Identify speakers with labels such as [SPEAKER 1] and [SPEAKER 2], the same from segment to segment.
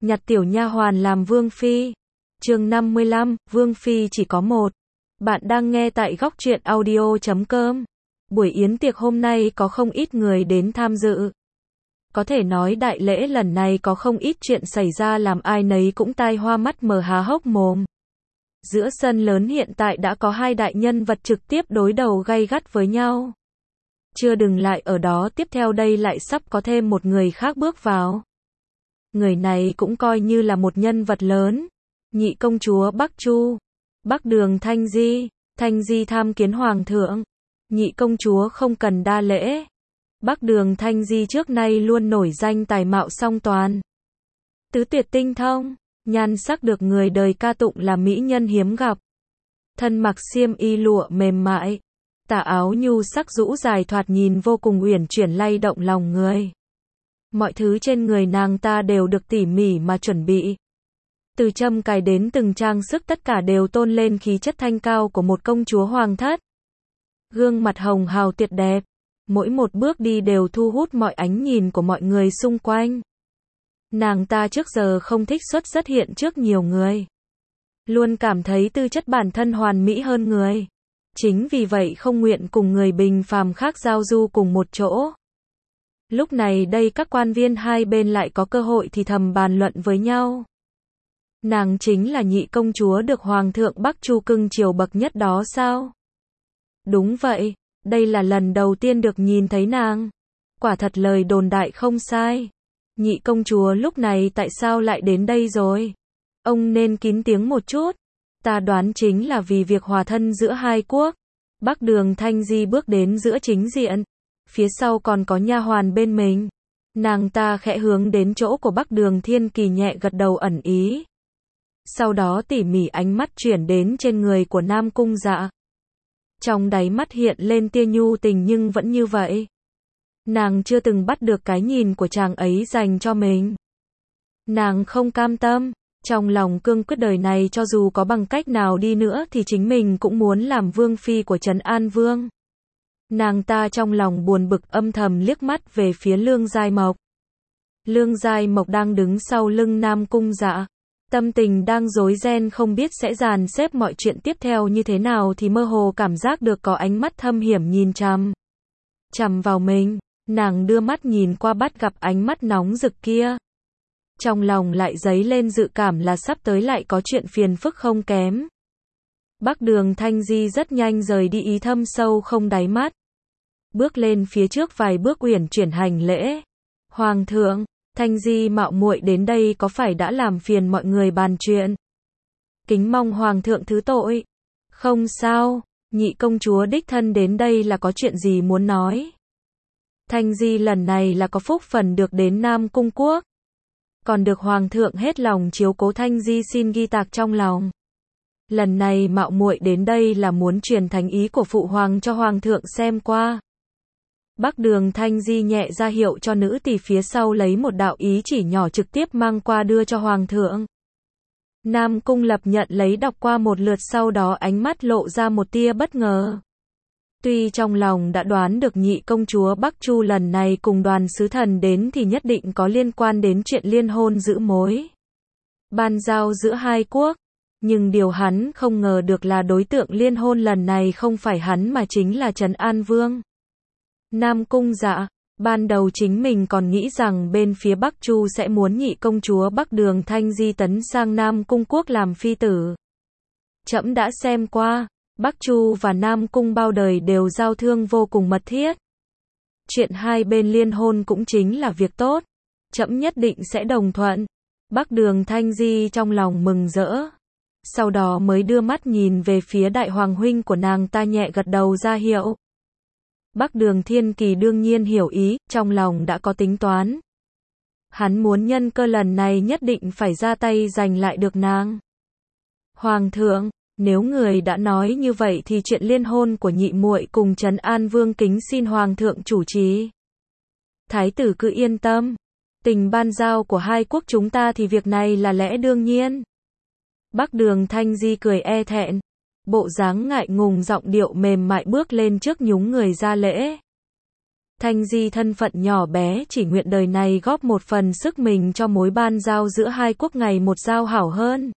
[SPEAKER 1] nhặt tiểu nha hoàn làm vương phi. Chương 55, vương phi chỉ có một. Bạn đang nghe tại góc truyện audio.com. Buổi yến tiệc hôm nay có không ít người đến tham dự. Có thể nói đại lễ lần này có không ít chuyện xảy ra làm ai nấy cũng tai hoa mắt mở há hốc mồm. Giữa sân lớn hiện tại đã có hai đại nhân vật trực tiếp đối đầu gay gắt với nhau. Chưa dừng lại ở đó, tiếp theo đây lại sắp có thêm một người khác bước vào. Người này cũng coi như là một nhân vật lớn. Nhị công chúa Bắc Chu, Bắc Đường Thanh Di. Thanh Di tham kiến hoàng thượng. Nhị công chúa không cần đa lễ. Bắc Đường Thanh Di trước nay luôn nổi danh tài mạo song toàn, tứ tuyệt tinh thông, nhan sắc được người đời ca tụng là mỹ nhân hiếm gặp. Thân mặc xiêm y lụa mềm mại, tà áo nhu sắc rũ dài thoạt nhìn vô cùng uyển chuyển lay động lòng người. Mọi thứ trên người nàng ta đều được tỉ mỉ mà chuẩn bị. Từ châm cài đến từng trang sức tất cả đều tôn lên khí chất thanh cao của một công chúa hoàng thất. Gương mặt hồng hào tuyệt đẹp, mỗi một bước đi đều thu hút mọi ánh nhìn của mọi người xung quanh. Nàng ta trước giờ không thích xuất hiện trước nhiều người. Luôn cảm thấy tư chất bản thân hoàn mỹ hơn người. Chính vì vậy không nguyện cùng người bình phàm khác giao du cùng một chỗ. Lúc này đây các quan viên hai bên lại có cơ hội thì thầm bàn luận với nhau. Nàng chính là nhị công chúa được Hoàng thượng Bắc Chu cưng chiều bậc nhất đó sao? Đúng vậy, đây là lần đầu tiên được nhìn thấy nàng. Quả thật lời đồn đại không sai. Nhị công chúa lúc này tại sao lại đến đây rồi? Ông nên kín tiếng một chút. Ta đoán chính là vì việc hòa thân giữa hai quốc. Bắc Đường Thanh Di bước đến giữa chính diện. Phía sau còn có nha hoàn bên mình. Nàng ta khẽ hướng đến chỗ của Bắc Đường Thiên Kỳ nhẹ gật đầu ẩn ý. Sau đó tỉ mỉ ánh mắt chuyển đến trên người của Nam Cung Dạ. Trong đáy mắt hiện lên tia nhu tình nhưng vẫn như vậy. Nàng chưa từng bắt được cái nhìn của chàng ấy dành cho mình. Nàng không cam tâm, trong lòng cương quyết đời này cho dù có bằng cách nào đi nữa thì chính mình cũng muốn làm vương phi của Trấn An Vương. Nàng ta trong lòng buồn bực âm thầm liếc mắt về phía Lương Giai Mộc. Lương Giai Mộc đang đứng sau lưng Nam Cung Dạ. Tâm tình đang rối ren không biết sẽ dàn xếp mọi chuyện tiếp theo như thế nào thì mơ hồ cảm giác được có ánh mắt thâm hiểm nhìn chằm vào mình. Nàng đưa mắt nhìn qua bắt gặp ánh mắt nóng rực kia. Trong lòng lại dấy lên dự cảm là sắp tới lại có chuyện phiền phức không kém. Bắc Đường Thanh Di rất nhanh rời đi ý thâm sâu không đáy mắt. Bước lên phía trước vài bước uyển chuyển hành lễ. Hoàng thượng, Thanh Di mạo muội đến đây có phải đã làm phiền mọi người bàn chuyện? Kính mong hoàng thượng thứ tội. Không sao, nhị công chúa đích thân đến đây là có chuyện gì muốn nói. Thanh Di lần này là có phúc phần được đến Nam Cung Quốc. Còn được hoàng thượng hết lòng chiếu cố, Thanh Di xin ghi tạc trong lòng. Lần này mạo muội đến đây là muốn truyền thánh ý của phụ hoàng cho hoàng thượng xem qua. Bắc Đường Thanh Di nhẹ ra hiệu cho nữ tỳ phía sau lấy một đạo ý chỉ nhỏ trực tiếp mang qua đưa cho hoàng thượng. Nam Cung Lập nhận lấy đọc qua một lượt, sau đó ánh mắt lộ ra một tia bất ngờ. Tuy trong lòng đã đoán được nhị công chúa Bắc Chu lần này cùng đoàn sứ thần đến thì nhất định có liên quan đến chuyện liên hôn giữ mối ban giao giữa hai quốc, nhưng điều hắn không ngờ được là đối tượng liên hôn lần này không phải hắn mà chính là Trấn An Vương. Nam Cung Dạ, ban đầu chính mình còn nghĩ rằng bên phía Bắc Chu sẽ muốn nhị công chúa Bắc Đường Thanh Di tấn sang Nam Cung Quốc làm phi tử. Trẫm đã xem qua, Bắc Chu và Nam Cung bao đời đều giao thương vô cùng mật thiết. Chuyện hai bên liên hôn cũng chính là việc tốt. Trẫm nhất định sẽ đồng thuận. Bắc Đường Thanh Di trong lòng mừng rỡ. Sau đó mới đưa mắt nhìn về phía đại hoàng huynh của nàng ta nhẹ gật đầu ra hiệu. Bắc Đường Thiên Kỳ đương nhiên hiểu ý, trong lòng đã có tính toán. Hắn muốn nhân cơ lần này nhất định phải ra tay giành lại được nàng. Hoàng thượng, nếu người đã nói như vậy thì chuyện liên hôn của nhị muội cùng Trấn An Vương kính xin hoàng thượng chủ trì. Thái tử cứ yên tâm, tình ban giao của hai quốc chúng ta thì việc này là lẽ đương nhiên. Bắc Đường Thanh Di cười e thẹn, bộ dáng ngại ngùng, giọng điệu mềm mại bước lên trước nhúng người ra lễ. Thanh Di thân phận nhỏ bé chỉ nguyện đời này góp một phần sức mình cho mối ban giao giữa hai quốc ngày một giao hảo hơn.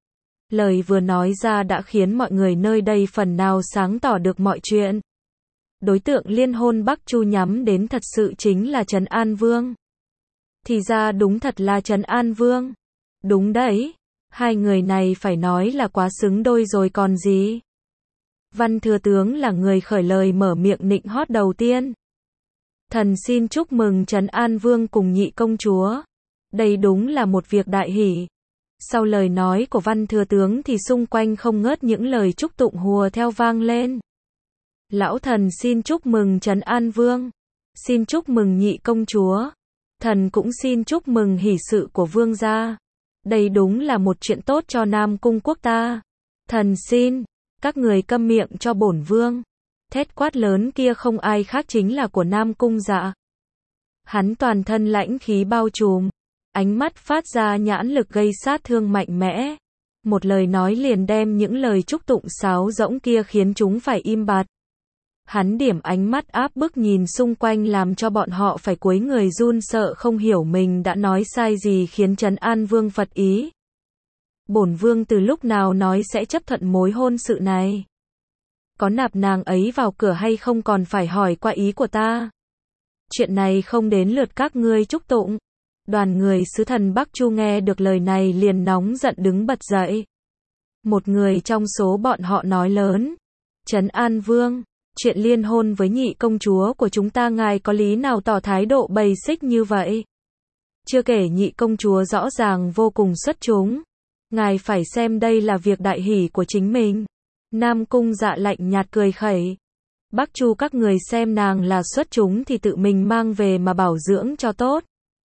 [SPEAKER 1] Lời vừa nói ra đã khiến mọi người nơi đây phần nào sáng tỏ được mọi chuyện. Đối tượng liên hôn Bắc Chu nhắm đến thật sự chính là Trấn An Vương. Thì ra đúng thật là Trấn An Vương. Đúng đấy, hai người này phải nói là quá xứng đôi rồi còn gì. Văn Thừa Tướng là người khởi lời mở miệng nịnh hót đầu tiên. Thần xin chúc mừng Trấn An Vương cùng nhị công chúa. Đây đúng là một việc đại hỷ. Sau lời nói của Văn Thừa Tướng thì xung quanh không ngớt những lời chúc tụng hùa theo vang lên. Lão thần xin chúc mừng Trấn An Vương. Xin chúc mừng nhị công chúa. Thần cũng xin chúc mừng hỷ sự của vương gia. Đây đúng là một chuyện tốt cho Nam Cung quốc ta. Thần xin, các người câm miệng cho bổn vương. Thét quát lớn kia không ai khác chính là của Nam Cung Dạ. Hắn toàn thân lãnh khí bao trùm, ánh mắt phát ra nhãn lực gây sát thương mạnh mẽ. Một lời nói liền đem những lời chúc tụng sáo rỗng kia khiến chúng phải im bặt. Hắn điểm ánh mắt áp bức nhìn xung quanh làm cho bọn họ phải cúi người run sợ không hiểu mình đã nói sai gì khiến Trấn An Vương phật ý. Bổn vương từ lúc nào nói sẽ chấp thuận mối hôn sự này? Có nạp nàng ấy vào cửa hay không còn phải hỏi qua ý của ta? Chuyện này không đến lượt các ngươi chúc tụng. Đoàn người sứ thần Bắc Chu nghe được lời này liền nóng giận đứng bật dậy. Một người trong số bọn họ nói lớn. Trấn An Vương, chuyện liên hôn với nhị công chúa của chúng ta ngài có lý nào tỏ thái độ bầy xích như vậy? Chưa kể nhị công chúa rõ ràng vô cùng xuất chúng. Ngài phải xem đây là việc đại hỷ của chính mình. Nam Cung Dạ lạnh nhạt cười khẩy. Bắc Chu các người xem nàng là xuất chúng thì tự mình mang về mà bảo dưỡng cho tốt.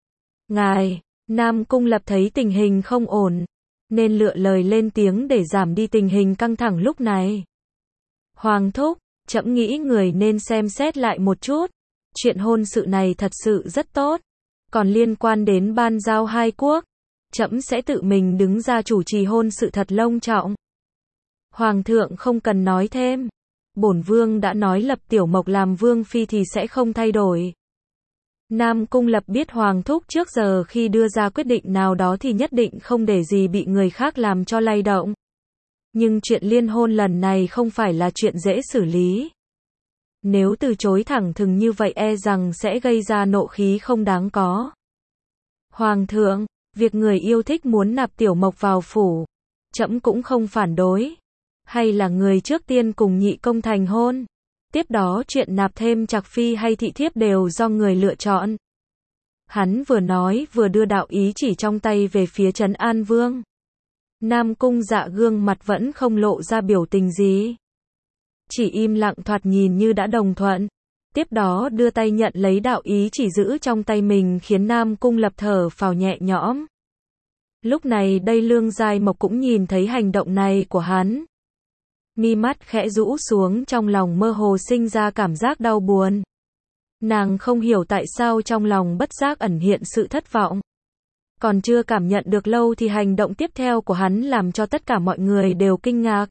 [SPEAKER 1] Ngài, Nam Cung Lập thấy tình hình không ổn, nên lựa lời lên tiếng để giảm đi tình hình căng thẳng lúc này. Hoàng thúc, trẫm nghĩ người nên xem xét lại một chút. Chuyện hôn sự này thật sự rất tốt. Còn liên quan đến ban giao hai quốc, trẫm sẽ tự mình đứng ra chủ trì hôn sự thật long trọng. Hoàng thượng không cần nói thêm. Bổn vương đã nói lập Tiểu Mộc làm vương phi thì sẽ không thay đổi. Nam Cung Lập biết Hoàng thúc trước giờ khi đưa ra quyết định nào đó thì nhất định không để gì bị người khác làm cho lay động. Nhưng chuyện liên hôn lần này không phải là chuyện dễ xử lý. Nếu từ chối thẳng thừng như vậy e rằng sẽ gây ra nộ khí không đáng có. Hoàng thượng, việc người yêu thích muốn nạp Tiểu Mộc vào phủ, trẫm cũng không phản đối. Hay là người trước tiên cùng nhị công thành hôn. Tiếp đó chuyện nạp thêm trạc phi hay thị thiếp đều do người lựa chọn. Hắn vừa nói vừa đưa đạo ý chỉ trong tay về phía Trấn An Vương. Nam Cung Dạ gương mặt vẫn không lộ ra biểu tình gì. Chỉ im lặng thoạt nhìn như đã đồng thuận. Tiếp đó đưa tay nhận lấy đạo ý chỉ giữ trong tay mình khiến Nam Cung Lập thở phào nhẹ nhõm. Lúc này đây Lương Giai Mộc cũng nhìn thấy hành động này của hắn. Mi mắt khẽ rũ xuống trong lòng mơ hồ sinh ra cảm giác đau buồn. Nàng không hiểu tại sao trong lòng bất giác ẩn hiện sự thất vọng. Còn chưa cảm nhận được lâu thì hành động tiếp theo của hắn làm cho tất cả mọi người đều kinh ngạc.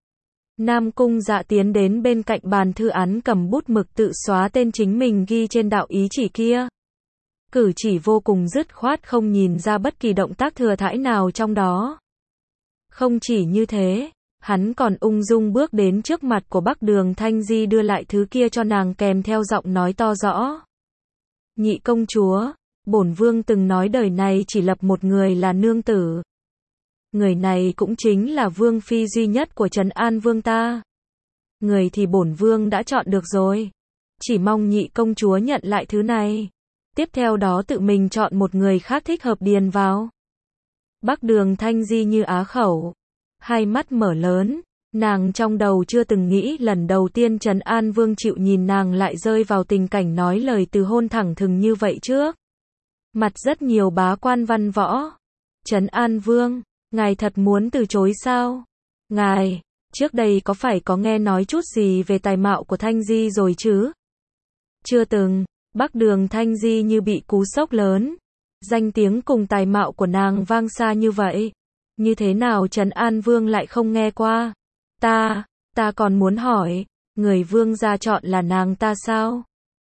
[SPEAKER 1] Nam Cung Dạ tiến đến bên cạnh bàn thư án cầm bút mực tự xóa tên chính mình ghi trên đạo ý chỉ kia. Cử chỉ vô cùng dứt khoát không nhìn ra bất kỳ động tác thừa thãi nào trong đó. Không chỉ như thế, hắn còn ung dung bước đến trước mặt của Bắc Đường Thanh Di đưa lại thứ kia cho nàng kèm theo giọng nói to rõ. Nhị công chúa, bổn vương từng nói đời này chỉ lập một người là nương tử. Người này cũng chính là vương phi duy nhất của Trấn An Vương ta. Người thì bổn vương đã chọn được rồi. Chỉ mong nhị công chúa nhận lại thứ này. Tiếp theo đó tự mình chọn một người khác thích hợp điền vào. Bắc Đường Thanh Di như á khẩu. Hai mắt mở lớn, nàng trong đầu chưa từng nghĩ lần đầu tiên Trấn An Vương chịu nhìn nàng lại rơi vào tình cảnh nói lời từ hôn thẳng thừng như vậy trước. Mặt rất nhiều bá quan văn võ. Trấn An Vương, ngài thật muốn từ chối sao? Ngài, trước đây có phải có nghe nói chút gì về tài mạo của Thanh Di rồi chứ? Chưa từng. Bắc Đường Thanh Di như bị cú sốc lớn. Danh tiếng cùng tài mạo của nàng vang xa như vậy. Như thế nào Trấn An Vương lại không nghe qua? Ta còn muốn hỏi, người vương gia chọn là nàng ta sao?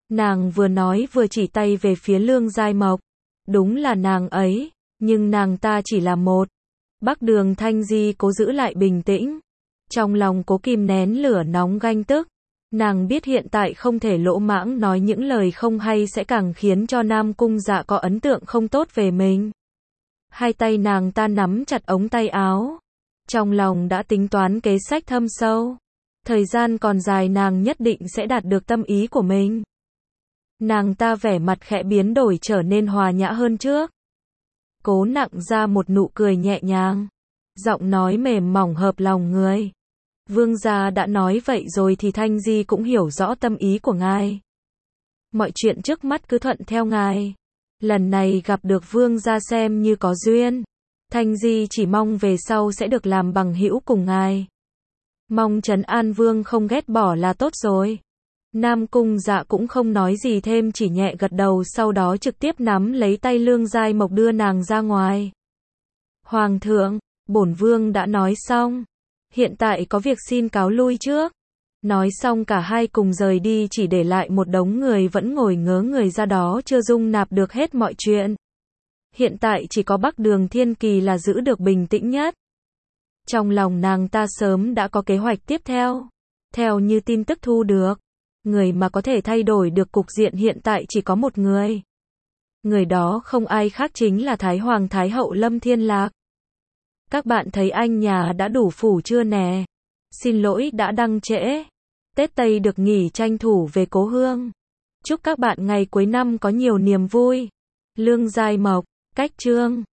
[SPEAKER 1] Nàng vừa nói vừa chỉ tay về phía Lương Giai Mộc. Đúng là nàng ấy, nhưng nàng ta chỉ là một. Bắc Đường Thanh Di cố giữ lại bình tĩnh. Trong lòng cố kìm nén lửa nóng ganh tức. Nàng biết hiện tại không thể lỗ mãng nói những lời không hay sẽ càng khiến cho Nam Cung Dạ có ấn tượng không tốt về mình. Hai tay nàng ta nắm chặt ống tay áo. Trong lòng đã tính toán kế sách thâm sâu. Thời gian còn dài nàng nhất định sẽ đạt được tâm ý của mình. Nàng ta vẻ mặt khẽ biến đổi trở nên hòa nhã hơn trước. Cố nặng ra một nụ cười nhẹ nhàng. Giọng nói mềm mỏng hợp lòng người. Vương gia đã nói vậy rồi thì Thanh Di cũng hiểu rõ tâm ý của ngài. Mọi chuyện trước mắt cứ thuận theo ngài. Lần này gặp được vương gia xem như có duyên. Thanh Di chỉ mong về sau sẽ được làm bằng hữu cùng ngài. Mong Trấn An Vương không ghét bỏ là tốt rồi. Nam Cung Dạ cũng không nói gì thêm, chỉ nhẹ gật đầu, sau đó trực tiếp nắm lấy tay Lương Giai Mộc đưa nàng ra ngoài. Hoàng thượng, bổn vương đã nói xong. Hiện tại có việc xin cáo lui trước. Nói xong cả hai cùng rời đi, chỉ để lại một đống người vẫn ngồi ngớ người ra đó chưa dung nạp được hết mọi chuyện. Hiện tại chỉ có Bắc Đường Thiên Kỳ là giữ được bình tĩnh nhất. Trong lòng nàng ta sớm đã có kế hoạch tiếp theo. Theo như tin tức thu được, người mà có thể thay đổi được cục diện hiện tại chỉ có một người. Người đó không ai khác chính là Thái Hoàng Thái Hậu Lâm Thiên Lạc. Các bạn thấy anh nhà đã đủ phủ chưa nè? Xin lỗi đã đăng trễ. Tết Tây được nghỉ tranh thủ về cố hương. Chúc các bạn ngày cuối năm có nhiều niềm vui. Lương Giai Mộc, cách chương